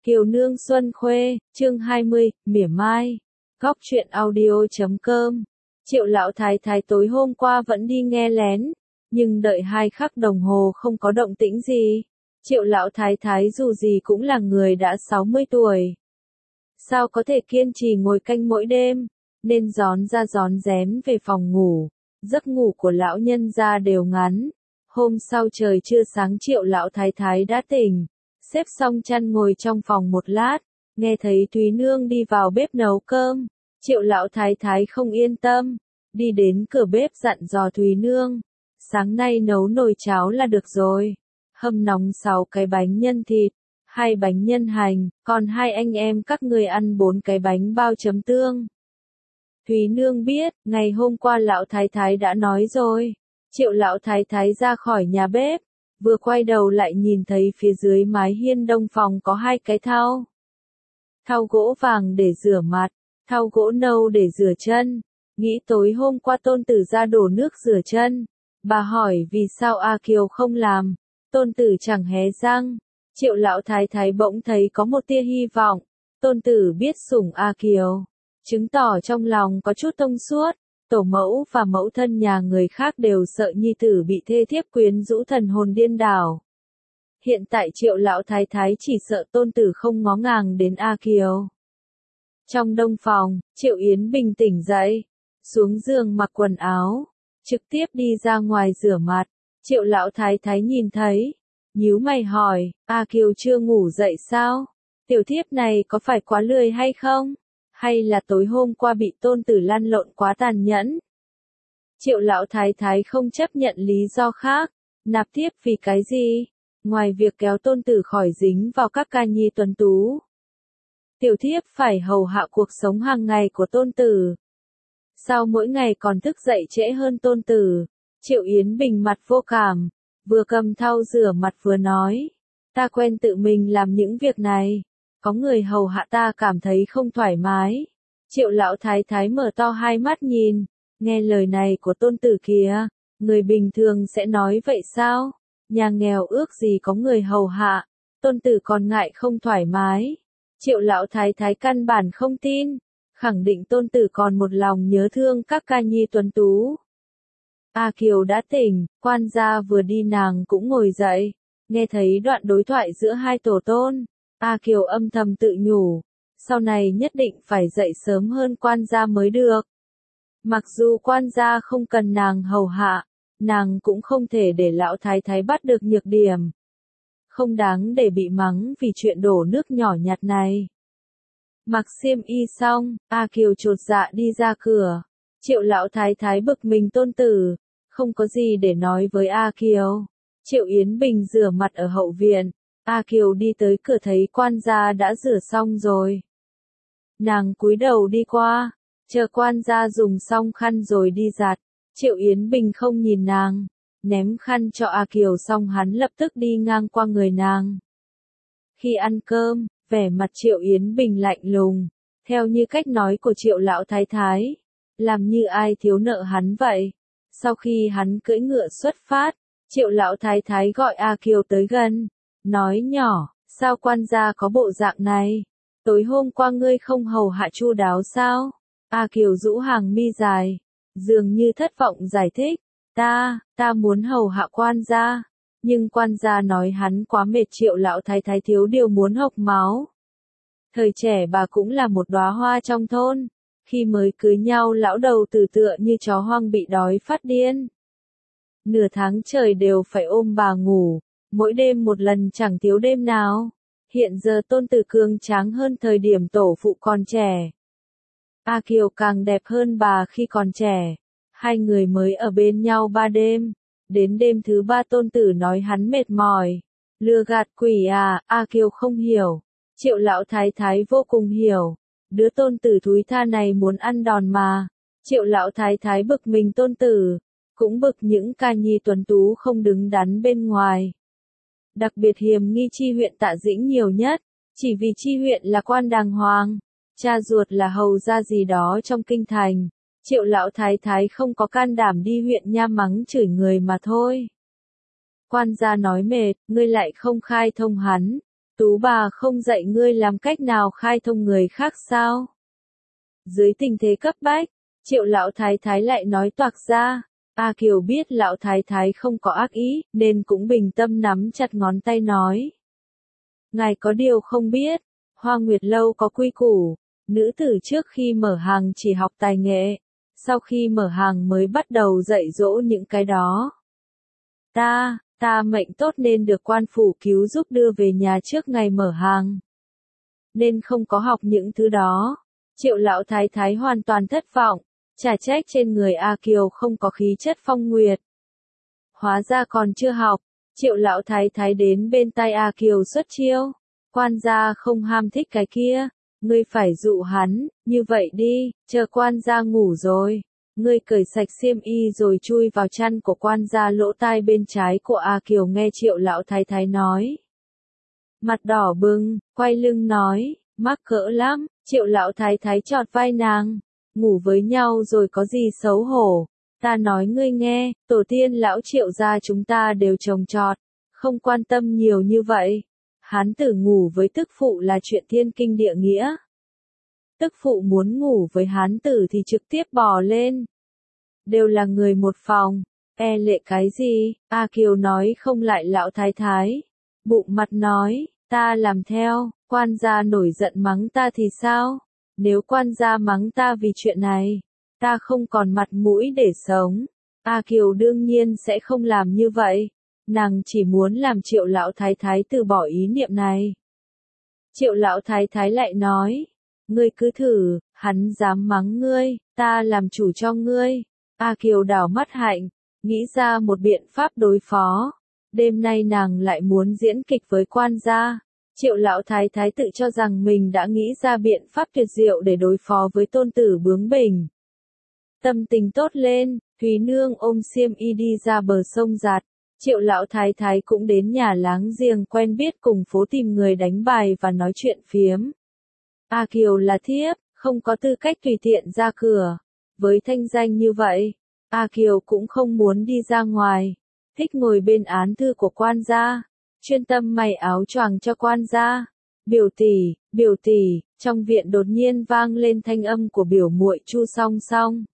Kiều Nương Xuân Khuê, chương 20, mỉa mai. Góc truyện audio.com. Triệu lão thái thái tối hôm qua vẫn đi nghe lén, nhưng đợi 2 khắc đồng hồ không có động tĩnh gì. Triệu lão thái thái dù gì cũng là người đã 60 tuổi. Sao có thể kiên trì ngồi canh mỗi đêm, nên rón ra rón rén về phòng ngủ. Giấc ngủ của lão nhân gia đều ngắn. Hôm sau trời chưa sáng Triệu lão thái thái đã tỉnh. Xếp xong chăn ngồi trong phòng một lát, nghe thấy Thúy Nương đi vào bếp nấu cơm. Triệu lão thái thái không yên tâm, đi đến cửa bếp dặn dò Thúy Nương. Sáng nay nấu nồi cháo là được rồi. Hâm nóng 6 cái bánh nhân thịt, 2 bánh nhân hành, còn 2 anh em các người ăn 4 cái bánh bao chấm tương. Thúy Nương biết, ngày hôm qua lão thái thái đã nói rồi. Triệu lão thái thái ra khỏi nhà bếp, vừa quay đầu lại nhìn thấy phía dưới mái hiên đông phòng có 2 cái thau. Thau gỗ vàng để rửa mặt, thau gỗ nâu để rửa chân. Nghĩ tối hôm qua tôn tử ra đổ nước rửa chân. Bà hỏi vì sao A Kiều không làm. Tôn tử chẳng hé răng. Triệu lão thái thái bỗng thấy có một tia hy vọng. Tôn tử biết sủng A Kiều, chứng tỏ trong lòng có chút thông suốt. Tổ mẫu và mẫu thân nhà người khác đều sợ nhi tử bị thê thiếp quyến rũ thần hồn điên đảo. Hiện tại Triệu lão thái thái chỉ sợ tôn tử không ngó ngàng đến A Kiều. Trong đông phòng, Triệu Yến Bình tỉnh dậy, xuống giường mặc quần áo, trực tiếp đi ra ngoài rửa mặt. Triệu lão thái thái nhìn thấy, nhíu mày hỏi, A Kiều chưa ngủ dậy sao? Tiểu thiếp này có phải quá lười hay không? Hay là tối hôm qua bị tôn tử lăn lộn quá tàn nhẫn? Triệu lão thái thái không chấp nhận lý do khác. Nạp thiếp vì cái gì? Ngoài việc kéo tôn tử khỏi dính vào các ca nhi tuấn tú, tiểu thiếp phải hầu hạ cuộc sống hàng ngày của tôn tử. Sao mỗi ngày còn thức dậy trễ hơn tôn tử? Triệu Yến Bình mặt vô cảm, vừa cầm thau rửa mặt vừa nói, ta quen tự mình làm những việc này. Có người hầu hạ ta cảm thấy không thoải mái. Triệu lão thái thái mở to 2 mắt nhìn, nghe lời này của tôn tử kìa, người bình thường sẽ nói vậy sao? Nhà nghèo ước gì có người hầu hạ, tôn tử còn ngại không thoải mái. Triệu lão thái thái căn bản không tin, khẳng định tôn tử còn một lòng nhớ thương các ca nhi tuấn tú. A Kiều đã tỉnh, quan gia vừa đi nàng cũng ngồi dậy, nghe thấy đoạn đối thoại giữa 2 tổ tôn. A Kiều âm thầm tự nhủ, sau này nhất định phải dậy sớm hơn quan gia mới được. Mặc dù quan gia không cần nàng hầu hạ, nàng cũng không thể để lão thái thái bắt được nhược điểm. Không đáng để bị mắng vì chuyện đổ nước nhỏ nhặt này. Mặc xiêm y xong, A Kiều chột dạ đi ra cửa. Triệu lão thái thái bực mình tôn tử, không có gì để nói với A Kiều. Triệu Yến Bình rửa mặt ở hậu viện. A Kiều đi tới cửa thấy quan gia đã rửa xong rồi. Nàng cúi đầu đi qua, chờ quan gia dùng xong khăn rồi đi giặt. Triệu Yến Bình không nhìn nàng, ném khăn cho A Kiều xong hắn lập tức đi ngang qua người nàng. Khi ăn cơm, vẻ mặt Triệu Yến Bình lạnh lùng, theo như cách nói của Triệu lão thái thái, làm như ai thiếu nợ hắn vậy. Sau khi hắn cưỡi ngựa xuất phát, Triệu lão thái thái gọi A Kiều tới gần, nói nhỏ, sao quan gia có bộ dạng này? Tối hôm qua ngươi không hầu hạ chu đáo sao? A Kiều rũ hàng mi dài, dường như thất vọng giải thích, ta muốn hầu hạ quan gia, nhưng quan gia nói hắn quá mệt. Triệu lão thái thái thiếu điều muốn hộc máu. Thời trẻ bà cũng là một đóa hoa trong thôn, khi mới cưới nhau lão đầu tử tựa như chó hoang bị đói phát điên. Nửa tháng trời đều phải ôm bà ngủ, mỗi đêm một lần chẳng thiếu đêm nào. Hiện giờ tôn tử cường tráng hơn thời điểm tổ phụ còn trẻ. A Kiều càng đẹp hơn bà khi còn trẻ. 2 người mới ở bên nhau 3 đêm. Đến đêm thứ 3 tôn tử nói hắn mệt mỏi. Lừa gạt quỷ à, A Kiều không hiểu. Triệu lão thái thái vô cùng hiểu. Đứa tôn tử thúi tha này muốn ăn đòn mà. Triệu lão thái thái bực mình tôn tử, cũng bực những ca nhi tuấn tú không đứng đắn bên ngoài. Đặc biệt hiềm nghi Chi huyện Tạ Dĩnh nhiều nhất, chỉ vì Chi huyện là quan đàng hoàng, cha ruột là hầu gia gì đó trong kinh thành. Triệu lão thái thái không có can đảm đi huyện nha mắng chửi người mà thôi. Quan gia nói mệt, ngươi lại không khai thông hắn, Tú bà không dạy ngươi làm cách nào khai thông người khác sao? Dưới tình thế cấp bách, Triệu lão thái thái lại nói toạc ra. A Kiều biết lão thái thái không có ác ý, nên cũng bình tâm nắm chặt ngón tay nói. Ngài có điều không biết, Hoa Nguyệt Lâu có quy củ, nữ tử trước khi mở hàng chỉ học tài nghệ, sau khi mở hàng mới bắt đầu dạy dỗ những cái đó. Ta mệnh tốt nên được quan phủ cứu giúp đưa về nhà trước ngày mở hàng, nên không có học những thứ đó. Triệu lão thái thái hoàn toàn thất vọng, chả trách trên người A Kiều không có khí chất phong nguyệt. Hóa ra còn chưa học, Triệu lão thái thái đến bên tai A Kiều xuất chiêu. Quan gia không ham thích cái kia, ngươi phải dụ hắn, như vậy đi, chờ quan gia ngủ rồi. Ngươi cởi sạch xiêm y rồi chui vào chăn của quan gia. Lỗ tai bên trái của A Kiều nghe Triệu lão thái thái nói. Mặt đỏ bừng, quay lưng nói, mắc cỡ lắm. Triệu lão thái thái chọt vai nàng, ngủ với nhau rồi có gì xấu hổ. Ta nói ngươi nghe, tổ tiên lão Triệu gia chúng ta đều trồng trọt, không quan tâm nhiều như vậy. Hán tử ngủ với tức phụ là chuyện thiên kinh địa nghĩa. Tức phụ muốn ngủ với hán tử thì trực tiếp bò lên. Đều là người một phòng, e lệ cái gì? A Kiều nói không lại lão thái thái. Bụng mặt nói, ta làm theo, quan gia nổi giận mắng ta thì sao? Nếu quan gia mắng ta vì chuyện này, ta không còn mặt mũi để sống. A Kiều đương nhiên sẽ không làm như vậy. Nàng chỉ muốn làm Triệu lão thái thái từ bỏ ý niệm này. Triệu lão thái thái lại nói, ngươi cứ thử, hắn dám mắng ngươi, ta làm chủ cho ngươi. A Kiều đảo mắt hạnh, nghĩ ra một biện pháp đối phó. Đêm nay nàng lại muốn diễn kịch với quan gia. Triệu lão thái thái tự cho rằng mình đã nghĩ ra biện pháp tuyệt diệu để đối phó với tôn tử bướng bỉnh. Tâm tình tốt lên, Thúy Nương ôm xiêm y đi ra bờ sông giặt. Triệu lão thái thái cũng đến nhà láng giềng quen biết cùng phố tìm người đánh bài và nói chuyện phiếm. A Kiều là thiếp, không có tư cách tùy tiện ra cửa. Với thanh danh như vậy, A Kiều cũng không muốn đi ra ngoài. Thích ngồi bên án thư của quan gia, chuyên tâm may áo choàng cho quan gia. Biểu tỷ, trong viện đột nhiên vang lên thanh âm của biểu muội Chu Song Song.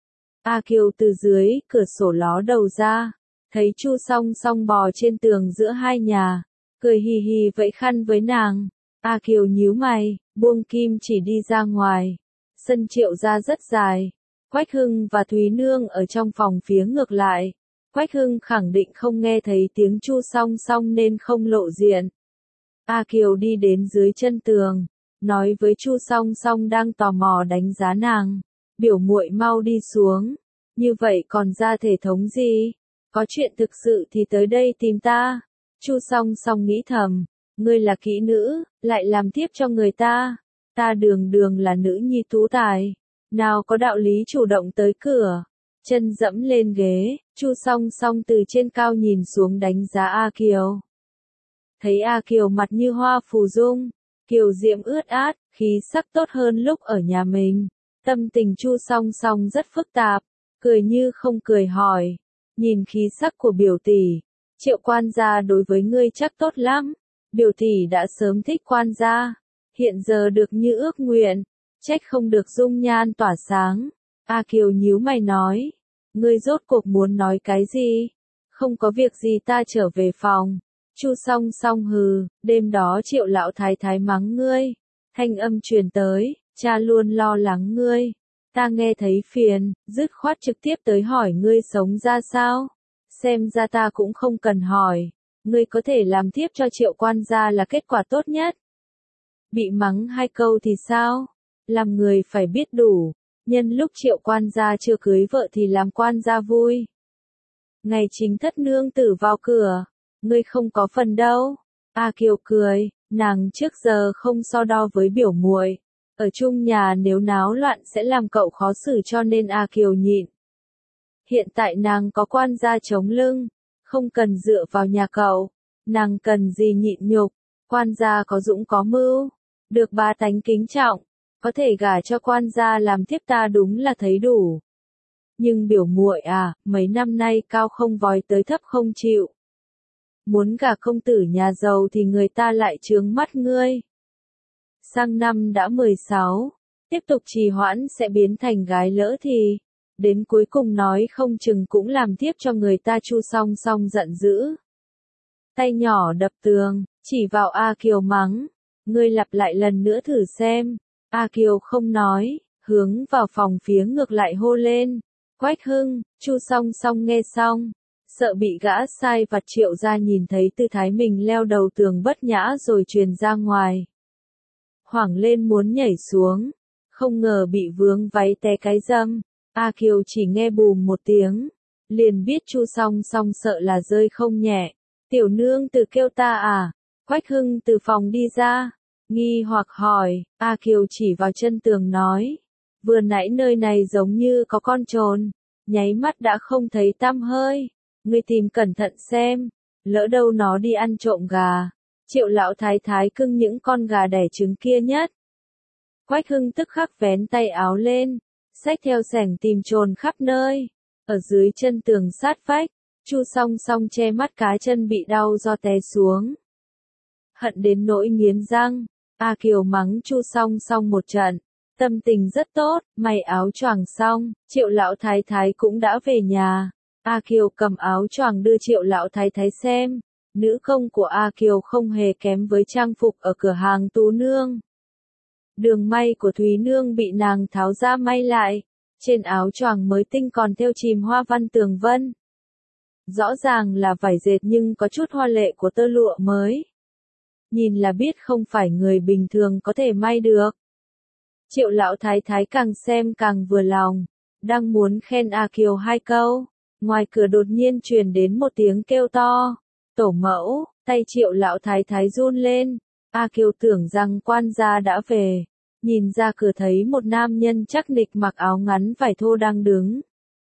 A Kiều từ dưới cửa sổ ló đầu ra, thấy Chu Song Song bò trên tường giữa hai nhà, cười hì hì vẫy khăn với nàng. A Kiều nhíu mày, buông kim chỉ đi ra ngoài. Sân Triệu gia rất dài. Quách Hưng và Thúy Nương ở trong phòng phía ngược lại. Quách Hưng khẳng định không nghe thấy tiếng Chu Song Song nên không lộ diện. A Kiều đi đến dưới chân tường, nói với Chu Song Song đang tò mò đánh giá nàng, biểu muội mau đi xuống, như vậy còn ra thể thống gì? Có chuyện thực sự thì tới đây tìm ta. Chu Song Song nghĩ thầm, ngươi là kỹ nữ, lại làm tiếp cho người ta. Ta đường đường là nữ nhi tú tài, nào có đạo lý chủ động tới cửa. Chân dẫm lên ghế, Chu Song Song từ trên cao nhìn xuống đánh giá A Kiều. Thấy A Kiều mặt như hoa phù dung, kiều diễm ướt át, khí sắc tốt hơn lúc ở nhà mình. Tâm tình Chu Song Song rất phức tạp, cười như không cười hỏi, nhìn khí sắc của biểu tỷ, Triệu quan gia đối với ngươi chắc tốt lắm. Biểu tỷ đã sớm thích quan gia, hiện giờ được như ước nguyện, trách không được dung nhan tỏa sáng. A Kiều nhíu mày nói, ngươi rốt cuộc muốn nói cái gì? Không có việc gì, ta trở về phòng. Chu Song Song hừ, đêm đó Triệu lão thái thái mắng ngươi. Thanh âm truyền tới, cha luôn lo lắng ngươi. Ta nghe thấy phiền, dứt khoát trực tiếp tới hỏi ngươi sống ra sao. Xem ra ta cũng không cần hỏi. Ngươi có thể làm tiếp cho Triệu quan gia là kết quả tốt nhất. Bị mắng 2 câu thì sao? Làm người phải biết đủ. Nhân lúc Triệu quan gia chưa cưới vợ thì làm quan gia vui. Ngày chính thất nương tử vào cửa, ngươi không có phần đâu. A Kiều cười, nàng trước giờ không so đo với biểu muội. Ở chung nhà nếu náo loạn sẽ làm cậu khó xử cho nên A Kiều nhịn. Hiện tại nàng có quan gia chống lưng, không cần dựa vào nhà cậu. Nàng cần gì nhịn nhục, quan gia có dũng có mưu, được bá tánh kính trọng, có thể gả cho quan gia làm thiếp ta đúng là thấy đủ. Nhưng biểu muội à, mấy năm nay cao không vói tới thấp không chịu. Muốn gả công tử nhà giàu thì người ta lại chướng mắt ngươi. Sang năm đã 16, tiếp tục trì hoãn sẽ biến thành gái lỡ thì, đến cuối cùng nói không chừng cũng làm tiếp cho người ta. Chu Song Song giận dữ. Tay nhỏ đập tường, chỉ vào A Kiều mắng. Ngươi lặp lại lần nữa thử xem. A Kiều không nói, hướng vào phòng phía ngược lại hô lên. Quách Hưng. Chu Song Song nghe xong, sợ bị gã sai vặt Triệu gia nhìn thấy tư thái mình leo đầu tường bất nhã rồi truyền ra ngoài. Hoảng lên muốn nhảy xuống, không ngờ bị vướng váy té cái dâm. A Kiều chỉ nghe bùm một tiếng, liền biết Chu Song Song sợ là rơi không nhẹ. Tiểu nương tử kêu ta à? Quách Hưng từ phòng đi ra, nghi hoặc hỏi. A Kiều chỉ vào chân tường nói, vừa nãy nơi này giống như có con trồn, nháy mắt đã không thấy tăm hơi. Ngươi tìm cẩn thận xem, lỡ đâu nó đi ăn trộm gà. Triệu lão thái thái cưng những con gà đẻ trứng kia nhất. Quách Hưng tức khắc vén tay áo lên, xách theo xẻng tìm trồn khắp nơi. Ở dưới chân tường sát vách, Chu Song Song che mắt cá chân bị đau do té xuống. Hận đến nỗi nghiến răng, A Kiều mắng Chu Song Song một trận. Tâm tình rất tốt, may áo choàng xong, Triệu lão thái thái cũng đã về nhà. A Kiều cầm áo choàng đưa Triệu lão thái thái xem. Nữ công của A Kiều không hề kém với trang phục ở cửa hàng Tú Nương. Đường may của Thúy Nương bị nàng tháo ra may lại. Trên áo choàng mới tinh còn thêu chìm hoa văn tường vân. Rõ ràng là vải dệt nhưng có chút hoa lệ của tơ lụa mới. Nhìn là biết không phải người bình thường có thể may được. Triệu lão thái thái càng xem càng vừa lòng, đang muốn khen A Kiều hai câu, ngoài cửa đột nhiên truyền đến một tiếng kêu to. Tổ mẫu. Tay Triệu lão thái thái run lên. A Kiều tưởng rằng quan gia đã về, nhìn ra cửa thấy một nam nhân chắc nịch mặc áo ngắn vải thô đang đứng.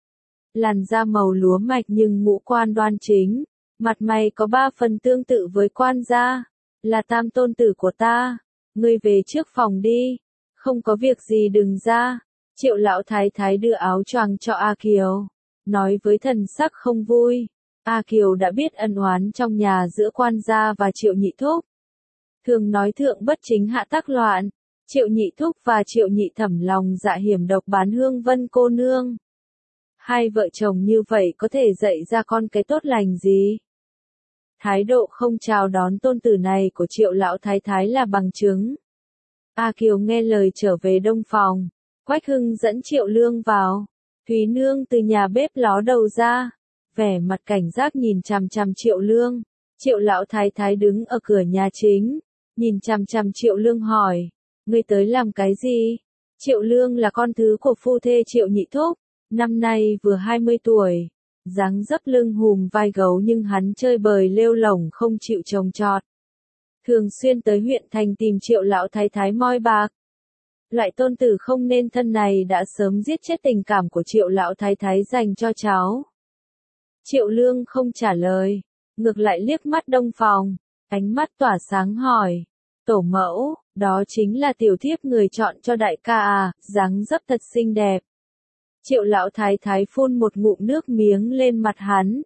Làn da màu lúa mạch nhưng ngũ quan đoan chính, mặt mày có 3 phần tương tự với quan gia. Là tam tôn tử của ta, ngươi về trước phòng đi, không có việc gì đừng ra. Triệu lão thái thái đưa áo choàng cho A Kiều, nói với thần sắc không vui. A Kiều đã biết ân oán trong nhà giữa quan gia và Triệu Nhị Thúc. Thường nói thượng bất chính hạ tác loạn, Triệu Nhị Thúc và Triệu Nhị Thẩm lòng dạ hiểm độc bán Hương Vân cô nương. Hai vợ chồng như vậy có thể dạy ra con cái tốt lành gì? Thái độ không chào đón tôn tử này của Triệu lão thái thái là bằng chứng. A Kiều nghe lời trở về đông phòng. Quách Hưng dẫn Triệu Lương vào. Thúy Nương từ nhà bếp ló đầu ra, vẻ mặt cảnh giác nhìn chằm chằm Triệu Lương. Triệu lão thái thái đứng ở cửa nhà chính, nhìn chằm chằm Triệu Lương hỏi, ngươi tới làm cái gì? Triệu Lương là con thứ của phu thê Triệu Nhị Thúc, năm nay vừa 20 tuổi, dáng dấp lưng hùm vai gấu nhưng hắn chơi bời lêu lổng không chịu trồng trọt. Thường xuyên tới huyện thành tìm Triệu lão thái thái moi bạc. Loại tôn tử không nên thân này đã sớm giết chết tình cảm của Triệu lão thái thái dành cho cháu. Triệu Lương không trả lời, ngược lại liếc mắt đông phòng, ánh mắt tỏa sáng hỏi, tổ mẫu, đó chính là tiểu thiếp người chọn cho đại ca à, dáng dấp thật xinh đẹp. Triệu lão thái thái phun một ngụm nước miếng lên mặt hắn.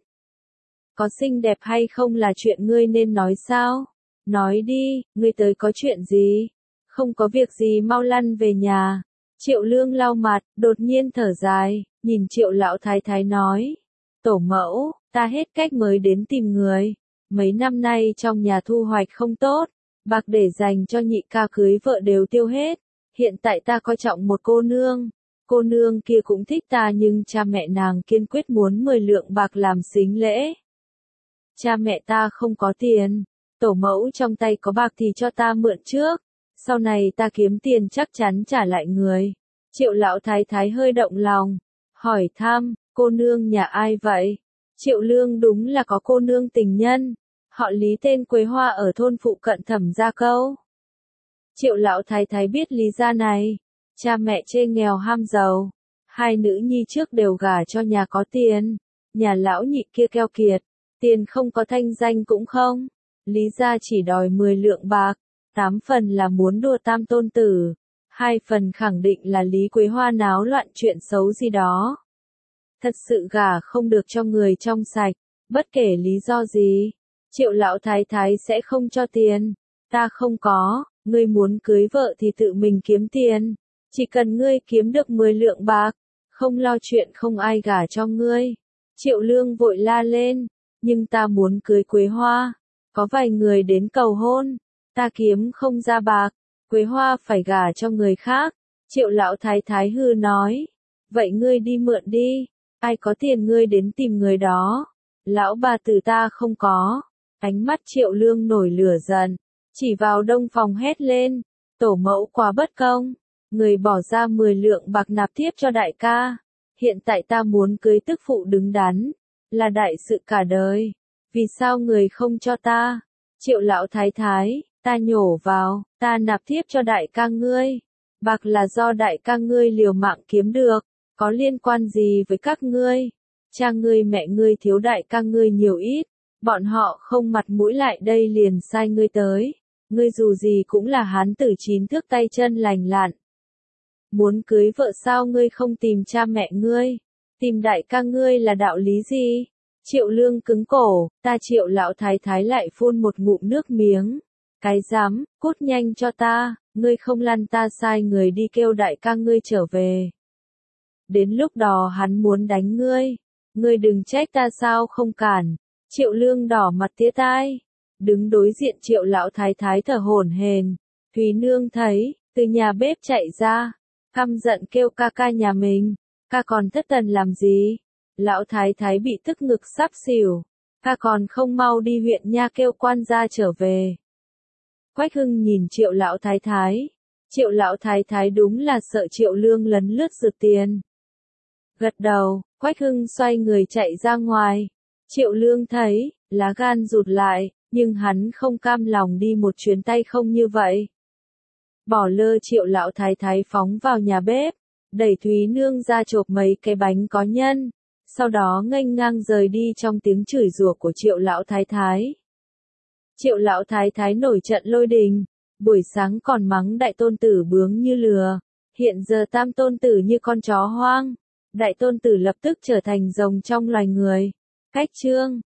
Có xinh đẹp hay không là chuyện ngươi nên nói sao? Nói đi, ngươi tới có chuyện gì? Không có việc gì mau lăn về nhà. Triệu Lương lau mặt, đột nhiên thở dài, nhìn Triệu lão thái thái nói. Tổ mẫu, ta hết cách mới đến tìm người. Mấy năm nay trong nhà thu hoạch không tốt, bạc để dành cho nhị ca cưới vợ đều tiêu hết. Hiện tại ta coi trọng một cô nương kia cũng thích ta nhưng cha mẹ nàng kiên quyết muốn 10 lượng bạc làm sính lễ. Cha mẹ ta không có tiền, tổ mẫu trong tay có bạc thì cho ta mượn trước, sau này ta kiếm tiền chắc chắn trả lại người. Triệu lão thái thái hơi động lòng, hỏi thăm, cô nương nhà ai vậy? Triệu Lương đúng là có cô nương tình nhân, họ Lý tên Quế Hoa ở thôn phụ cận Thẩm Gia Câu. Triệu lão thái thái biết lý gia này, cha mẹ chê nghèo ham giàu, hai nữ nhi trước đều gả cho nhà có tiền, nhà lão nhị kia keo kiệt, tiền không có thanh danh cũng không, Lý gia chỉ đòi 10 lượng bạc, 8 phần là muốn đùa tam tôn tử, 2 phần khẳng định là Lý Quế Hoa náo loạn chuyện xấu gì đó. Thật sự gả không được cho người trong sạch, bất kể lý do gì. Triệu lão thái thái sẽ không cho tiền. Ta không có, ngươi muốn cưới vợ thì tự mình kiếm tiền. Chỉ cần ngươi kiếm được 10 lượng bạc, không lo chuyện không ai gả cho ngươi. Triệu Lương vội la lên, nhưng ta muốn cưới Quế Hoa. Có vài người đến cầu hôn, ta kiếm không ra bạc, Quế Hoa phải gả cho người khác. Triệu lão thái thái hư nói, vậy ngươi đi mượn đi, ai có tiền ngươi đến tìm người đó. Lão bà tử ta không có. Ánh mắt Triệu Lương nổi lửa giận, chỉ vào đông phòng hét lên, tổ mẫu quá bất công, người bỏ ra 10 lượng bạc nạp thiếp cho đại ca. Hiện tại ta muốn cưới tức phụ đứng đắn, là đại sự cả đời. Vì sao người không cho ta? Triệu lão thái thái, ta nhổ vào, ta nạp thiếp cho đại ca ngươi. Bạc là do đại ca ngươi liều mạng kiếm được, có liên quan gì với các ngươi? Cha ngươi mẹ ngươi thiếu đại ca ngươi nhiều ít, bọn họ không mặt mũi lại đây liền sai ngươi tới. Ngươi dù gì cũng là hán tử 9 thước tay chân lành lặn. Muốn cưới vợ sao ngươi không tìm cha mẹ ngươi? Tìm đại ca ngươi là đạo lý gì? Triệu Lương cứng cổ, ta Triệu lão thái thái lại phun một ngụm nước miếng. Cái dám, cút nhanh cho ta, ngươi không lăn ta sai người đi kêu đại ca ngươi trở về. Đến lúc đó hắn muốn đánh ngươi. Ngươi đừng trách ta sao không cản. Triệu Lương đỏ mặt tía tai. Đứng đối diện Triệu lão thái thái thở hổn hển. Thúy Nương thấy, từ nhà bếp chạy ra. Căm giận kêu ca ca nhà mình. Ca còn thất thần làm gì? Lão thái thái bị tức ngực sắp xỉu. Ca còn không mau đi huyện nha kêu quan gia trở về. Quách Hưng nhìn Triệu lão thái thái. Triệu lão thái thái đúng là sợ Triệu Lương lấn lướt rượt tiền. Gật đầu, Quách Hưng xoay người chạy ra ngoài. Triệu Lương thấy, lá gan rụt lại, nhưng hắn không cam lòng đi một chuyến tay không như vậy. Bỏ lơ Triệu lão thái thái phóng vào nhà bếp, đẩy Thúy Nương ra chộp mấy cái bánh có nhân, sau đó nghênh ngang rời đi trong tiếng chửi rủa của Triệu lão thái thái. Triệu lão thái thái nổi trận lôi đình, buổi sáng còn mắng đại tôn tử bướng như lừa, hiện giờ tam tôn tử như con chó hoang. Đại tôn tử lập tức trở thành rồng trong loài người. Cách chương